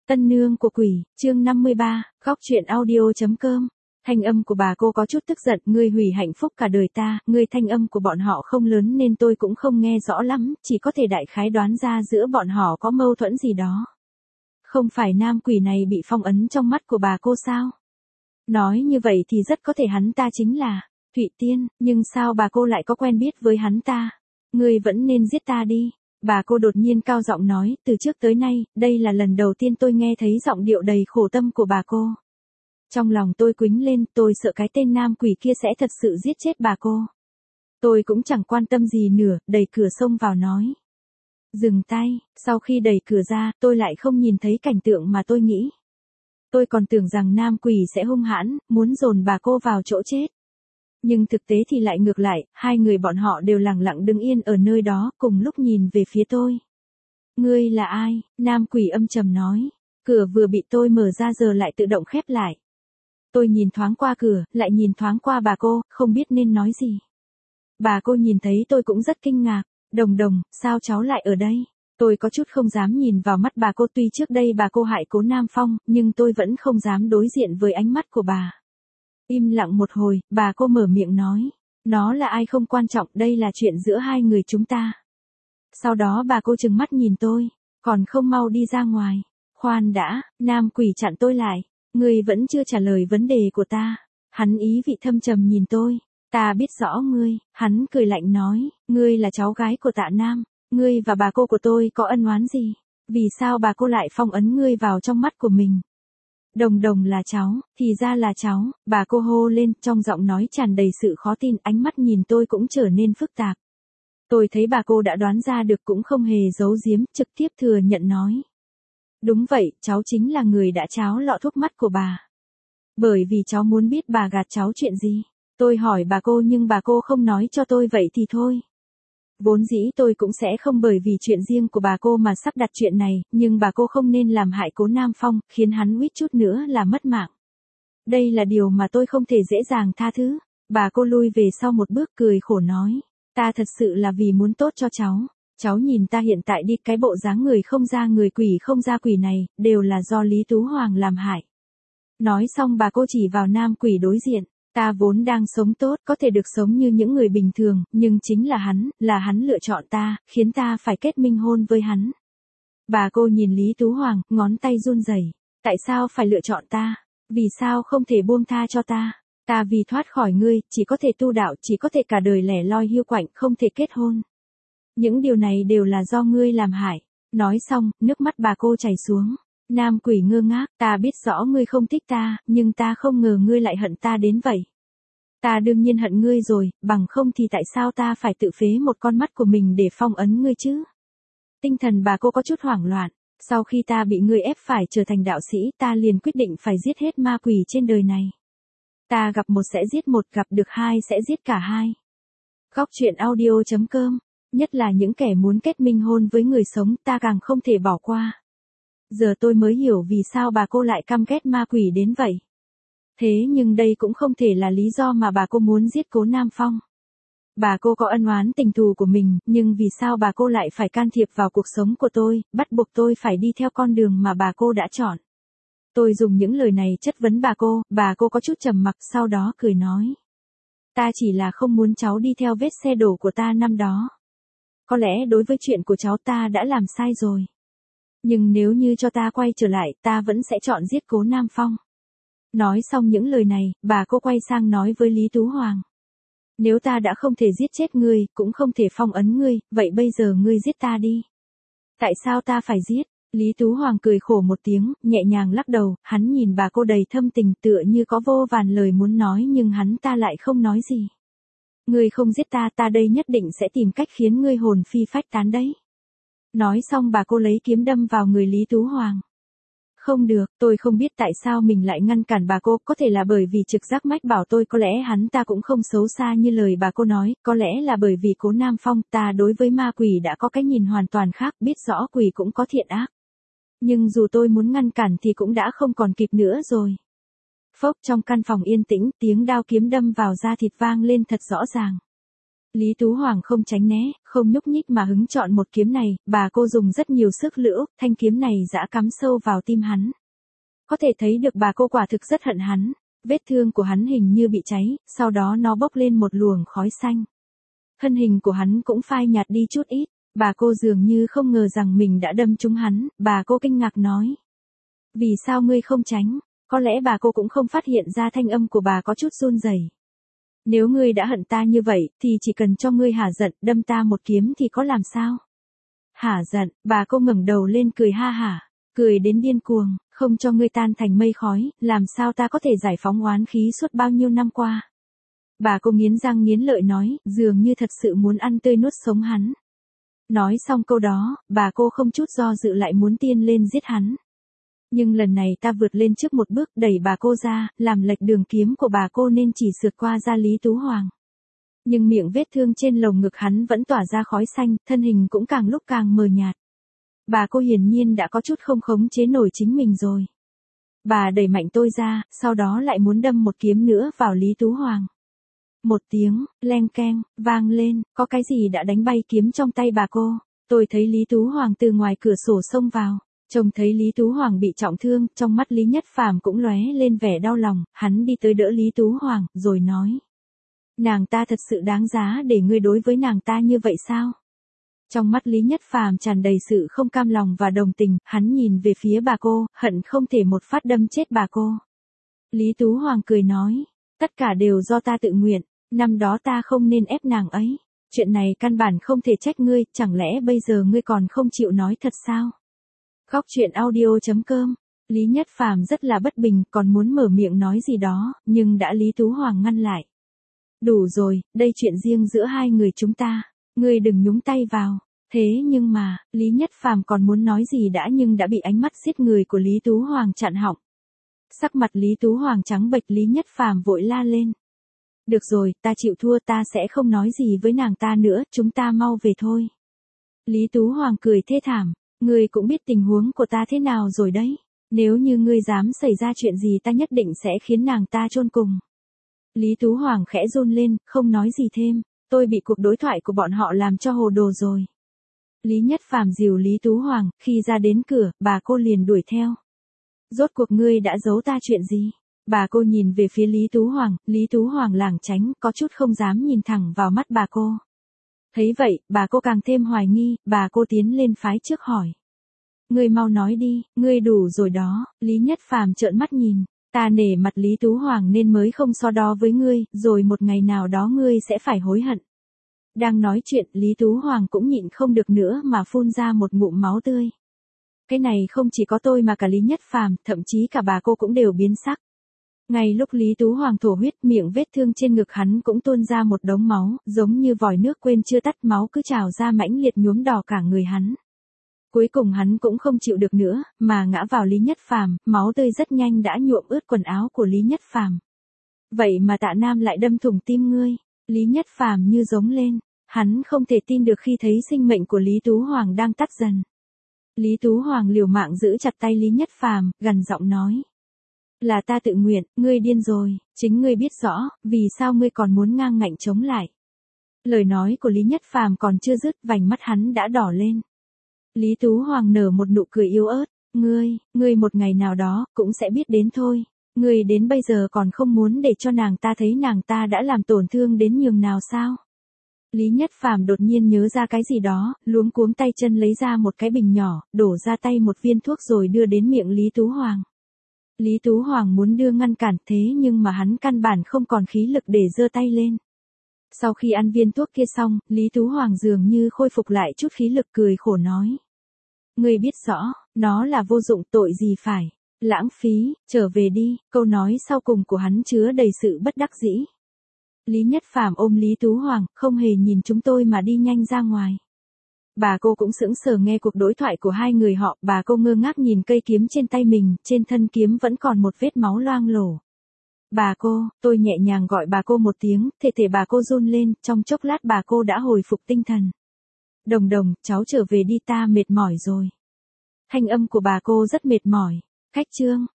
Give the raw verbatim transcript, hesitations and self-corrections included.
Tân nương của quỷ, chương năm mươi ba, góc truyện audio.com. Thanh âm của bà cô có chút tức giận, ngươi hủy hạnh phúc cả đời ta, ngươi thanh âm của bọn họ không lớn nên tôi cũng không nghe rõ lắm, chỉ có thể đại khái đoán ra giữa bọn họ có mâu thuẫn gì đó. Không phải nam quỷ này bị phong ấn trong mắt của bà cô sao? Nói như vậy thì rất có thể hắn ta chính là Thụy Tiên, nhưng sao bà cô lại có quen biết với hắn ta? Ngươi vẫn nên giết ta đi. Bà cô đột nhiên cao giọng nói, từ trước tới nay, đây là lần đầu tiên tôi nghe thấy giọng điệu đầy khổ tâm của bà cô. Trong lòng tôi quýnh lên, tôi sợ cái tên nam quỷ kia sẽ thật sự giết chết bà cô. Tôi cũng chẳng quan tâm gì nữa, đẩy cửa xông vào nói. Dừng tay, sau khi đẩy cửa ra, tôi lại không nhìn thấy cảnh tượng mà tôi nghĩ. Tôi còn tưởng rằng nam quỷ sẽ hung hãn, muốn dồn bà cô vào chỗ chết. Nhưng thực tế thì lại ngược lại, hai người bọn họ đều lặng lặng đứng yên ở nơi đó, cùng lúc nhìn về phía tôi. Ngươi là ai? Nam quỷ âm trầm nói. Cửa vừa bị tôi mở ra giờ lại tự động khép lại. Tôi nhìn thoáng qua cửa, lại nhìn thoáng qua bà cô, không biết nên nói gì. Bà cô nhìn thấy tôi cũng rất kinh ngạc. Đồng đồng, sao cháu lại ở đây? Tôi có chút không dám nhìn vào mắt bà cô, tuy trước đây bà cô hại Cố Nam Phong, nhưng tôi vẫn không dám đối diện với ánh mắt của bà. Im lặng một hồi, bà cô mở miệng nói. Nó là ai không quan trọng, đây là chuyện giữa hai người chúng ta. Sau đó bà cô trừng mắt nhìn tôi. Còn không mau đi ra ngoài. Khoan đã, nam quỷ chặn tôi lại. Ngươi vẫn chưa trả lời vấn đề của ta. Hắn ý vị thâm trầm nhìn tôi. Ta biết rõ ngươi. Hắn cười lạnh nói. Ngươi là cháu gái của Tạ Nam. Ngươi và bà cô của tôi có ân oán gì? Vì sao bà cô lại phong ấn ngươi vào trong mắt của mình? Đồng đồng là cháu, thì ra là cháu, bà cô hô lên, trong giọng nói tràn đầy sự khó tin, ánh mắt nhìn tôi cũng trở nên phức tạp. Tôi thấy bà cô đã đoán ra được cũng không hề giấu giếm, trực tiếp thừa nhận nói. Đúng vậy, cháu chính là người đã cháo lọ thuốc mắt của bà. Bởi vì cháu muốn biết bà gạt cháu chuyện gì. Tôi hỏi bà cô nhưng bà cô không nói cho tôi, vậy thì thôi. Vốn dĩ tôi cũng sẽ không bởi vì chuyện riêng của bà cô mà sắp đặt chuyện này, nhưng bà cô không nên làm hại Cố Nam Phong, khiến hắn huýt chút nữa là mất mạng. Đây là điều mà tôi không thể dễ dàng tha thứ. Bà cô lui về sau một bước cười khổ nói. Ta thật sự là vì muốn tốt cho cháu. Cháu nhìn ta hiện tại đi, cái bộ dáng người không ra người quỷ không ra quỷ này, đều là do Lý Tú Hoàng làm hại. Nói xong bà cô chỉ vào nam quỷ đối diện. Ta vốn đang sống tốt, có thể được sống như những người bình thường, nhưng chính là hắn, là hắn lựa chọn ta, khiến ta phải kết minh hôn với hắn. Bà cô nhìn Lý Tú Hoàng, ngón tay run rẩy. Tại sao phải lựa chọn ta? Vì sao không thể buông tha cho ta? Ta vì thoát khỏi ngươi, chỉ có thể tu đạo, chỉ có thể cả đời lẻ loi hiu quạnh, không thể kết hôn. Những điều này đều là do ngươi làm hại. Nói xong, nước mắt bà cô chảy xuống. Nam quỷ ngơ ngác, ta biết rõ ngươi không thích ta, nhưng ta không ngờ ngươi lại hận ta đến vậy. Ta đương nhiên hận ngươi rồi, bằng không thì tại sao ta phải tự phế một con mắt của mình để phong ấn ngươi chứ? Tinh thần bà cô có chút hoảng loạn, sau khi ta bị ngươi ép phải trở thành đạo sĩ, ta liền quyết định phải giết hết ma quỷ trên đời này. Ta gặp một sẽ giết một, gặp được hai sẽ giết cả hai. Góc truyện audio.com, nhất là những kẻ muốn kết minh hôn với người sống, ta càng không thể bỏ qua. Giờ tôi mới hiểu vì sao bà cô lại căm ghét ma quỷ đến vậy. Thế nhưng đây cũng không thể là lý do mà bà cô muốn giết Cố Nam Phong. Bà cô có ân oán tình thù của mình, nhưng vì sao bà cô lại phải can thiệp vào cuộc sống của tôi, bắt buộc tôi phải đi theo con đường mà bà cô đã chọn. Tôi dùng những lời này chất vấn bà cô, bà cô có chút trầm mặc, sau đó cười nói. Ta chỉ là không muốn cháu đi theo vết xe đổ của ta năm đó. Có lẽ đối với chuyện của cháu ta đã làm sai rồi. Nhưng nếu như cho ta quay trở lại, ta vẫn sẽ chọn giết Cố Nam Phong. Nói xong những lời này, bà cô quay sang nói với Lý Tú Hoàng. Nếu ta đã không thể giết chết ngươi, cũng không thể phong ấn ngươi, vậy bây giờ ngươi giết ta đi. Tại sao ta phải giết? Lý Tú Hoàng cười khổ một tiếng, nhẹ nhàng lắc đầu, hắn nhìn bà cô đầy thâm tình tựa như có vô vàn lời muốn nói nhưng hắn ta lại không nói gì. Ngươi không giết ta, ta đây nhất định sẽ tìm cách khiến ngươi hồn phi phách tán đấy. Nói xong bà cô lấy kiếm đâm vào người Lý Tú Hoàng. Không được, tôi không biết tại sao mình lại ngăn cản bà cô, có thể là bởi vì trực giác mách bảo tôi có lẽ hắn ta cũng không xấu xa như lời bà cô nói, có lẽ là bởi vì Cố Nam Phong, ta đối với ma quỷ đã có cái nhìn hoàn toàn khác, biết rõ quỷ cũng có thiện ác. Nhưng dù tôi muốn ngăn cản thì cũng đã không còn kịp nữa rồi. Phốc, trong căn phòng yên tĩnh, tiếng đao kiếm đâm vào da thịt vang lên thật rõ ràng. Lý Tú Hoàng không tránh né, không nhúc nhích mà hứng chọn một kiếm này, bà cô dùng rất nhiều sức lửa, thanh kiếm này dã cắm sâu vào tim hắn. Có thể thấy được bà cô quả thực rất hận hắn, vết thương của hắn hình như bị cháy, sau đó nó bốc lên một luồng khói xanh. Thân hình của hắn cũng phai nhạt đi chút ít, bà cô dường như không ngờ rằng mình đã đâm trúng hắn, bà cô kinh ngạc nói. Vì sao ngươi không tránh? Có lẽ bà cô cũng không phát hiện ra thanh âm của bà có chút run rẩy. Nếu ngươi đã hận ta như vậy, thì chỉ cần cho ngươi hả giận, đâm ta một kiếm thì có làm sao? Hả giận, bà cô ngẩng đầu lên cười ha hả, cười đến điên cuồng, không cho ngươi tan thành mây khói, làm sao ta có thể giải phóng oán khí suốt bao nhiêu năm qua? Bà cô nghiến răng nghiến lợi nói, dường như thật sự muốn ăn tươi nuốt sống hắn. Nói xong câu đó, bà cô không chút do dự lại muốn tiên lên giết hắn. Nhưng lần này ta vượt lên trước một bước đẩy bà cô ra, làm lệch đường kiếm của bà cô nên chỉ sượt qua da Lý Tú Hoàng. Nhưng miệng vết thương trên lồng ngực hắn vẫn tỏa ra khói xanh, thân hình cũng càng lúc càng mờ nhạt. Bà cô hiển nhiên đã có chút không khống chế nổi chính mình rồi. Bà đẩy mạnh tôi ra, sau đó lại muốn đâm một kiếm nữa vào Lý Tú Hoàng. Một tiếng, leng keng, vang lên, có cái gì đã đánh bay kiếm trong tay bà cô. Tôi thấy Lý Tú Hoàng từ ngoài cửa sổ xông vào. Trông thấy Lý Tú Hoàng bị trọng thương, trong mắt Lý Nhất Phàm cũng lóe lên vẻ đau lòng, hắn đi tới đỡ Lý Tú Hoàng, rồi nói. Nàng ta thật sự đáng giá để ngươi đối với nàng ta như vậy sao? Trong mắt Lý Nhất Phàm tràn đầy sự không cam lòng và đồng tình, hắn nhìn về phía bà cô, hận không thể một phát đâm chết bà cô. Lý Tú Hoàng cười nói, tất cả đều do ta tự nguyện, năm đó ta không nên ép nàng ấy. Chuyện này căn bản không thể trách ngươi, chẳng lẽ bây giờ ngươi còn không chịu nói thật sao? Góc truyện audio chấm com, Lý Nhất Phàm rất là bất bình, còn muốn mở miệng nói gì đó, nhưng đã Lý Tú Hoàng ngăn lại. Đủ rồi, đây chuyện riêng giữa hai người chúng ta, ngươi đừng nhúng tay vào. Thế nhưng mà, Lý Nhất Phàm còn muốn nói gì đã nhưng đã bị ánh mắt giết người của Lý Tú Hoàng chặn họng. Sắc mặt Lý Tú Hoàng trắng bệch, Lý Nhất Phàm vội la lên. Được rồi, ta chịu thua, ta sẽ không nói gì với nàng ta nữa, chúng ta mau về thôi. Lý Tú Hoàng cười thê thảm. Ngươi cũng biết tình huống của ta thế nào rồi đấy. Nếu như ngươi dám xảy ra chuyện gì ta nhất định sẽ khiến nàng ta chôn cùng. Lý Tú Hoàng khẽ run lên, không nói gì thêm. Tôi bị cuộc đối thoại của bọn họ làm cho hồ đồ rồi. Lý Nhất Phàm dìu Lý Tú Hoàng, khi ra đến cửa, bà cô liền đuổi theo. Rốt cuộc ngươi đã giấu ta chuyện gì? Bà cô nhìn về phía Lý Tú Hoàng, Lý Tú Hoàng lảng tránh, có chút không dám nhìn thẳng vào mắt bà cô. Thấy vậy, bà cô càng thêm hoài nghi, bà cô tiến lên phái trước hỏi. Ngươi mau nói đi, ngươi đủ rồi đó, Lý Nhất Phàm trợn mắt nhìn, ta nể mặt Lý Tú Hoàng nên mới không so đo với ngươi, rồi một ngày nào đó ngươi sẽ phải hối hận. Đang nói chuyện, Lý Tú Hoàng cũng nhịn không được nữa mà phun ra một ngụm máu tươi. Cái này không chỉ có tôi mà cả Lý Nhất Phàm, thậm chí cả bà cô cũng đều biến sắc. Ngay lúc Lý Tú Hoàng thổ huyết, miệng vết thương trên ngực hắn cũng tuôn ra một đống máu, giống như vòi nước quên chưa tắt, máu cứ trào ra mãnh liệt nhuốm đỏ cả người hắn. Cuối cùng hắn cũng không chịu được nữa, mà ngã vào Lý Nhất Phàm, máu tươi rất nhanh đã nhuộm ướt quần áo của Lý Nhất Phàm. Vậy mà Tạ Nam lại đâm thủng tim ngươi, Lý Nhất Phàm như giống lên, hắn không thể tin được khi thấy sinh mệnh của Lý Tú Hoàng đang tắt dần. Lý Tú Hoàng liều mạng giữ chặt tay Lý Nhất Phàm, gằn giọng nói. Là ta tự nguyện, ngươi điên rồi, chính ngươi biết rõ, vì sao ngươi còn muốn ngang ngạnh chống lại. Lời nói của Lý Nhất Phàm còn chưa dứt, vành mắt hắn đã đỏ lên. Lý Tú Hoàng nở một nụ cười yếu ớt, ngươi, ngươi một ngày nào đó, cũng sẽ biết đến thôi. Ngươi đến bây giờ còn không muốn để cho nàng ta thấy nàng ta đã làm tổn thương đến nhường nào sao? Lý Nhất Phàm đột nhiên nhớ ra cái gì đó, luống cuống tay chân lấy ra một cái bình nhỏ, đổ ra tay một viên thuốc rồi đưa đến miệng Lý Tú Hoàng. Lý Tú Hoàng muốn đưa ngăn cản, thế nhưng mà hắn căn bản không còn khí lực để giơ tay lên. Sau khi ăn viên thuốc kia xong, Lý Tú Hoàng dường như khôi phục lại chút khí lực, cười khổ nói. Ngươi biết rõ, nó là vô dụng, tội gì phải lãng phí, trở về đi, câu nói sau cùng của hắn chứa đầy sự bất đắc dĩ. Lý Nhất Phàm ôm Lý Tú Hoàng, không hề nhìn chúng tôi mà đi nhanh ra ngoài. Bà cô cũng sững sờ nghe cuộc đối thoại của hai người họ, bà cô ngơ ngác nhìn cây kiếm trên tay mình, trên thân kiếm vẫn còn một vết máu loang lổ. Bà cô, tôi nhẹ nhàng gọi bà cô một tiếng, thể thể bà cô run lên, trong chốc lát bà cô đã hồi phục tinh thần. Đồng Đồng, cháu trở về đi, ta mệt mỏi rồi. Thanh âm của bà cô rất mệt mỏi. Khách chương.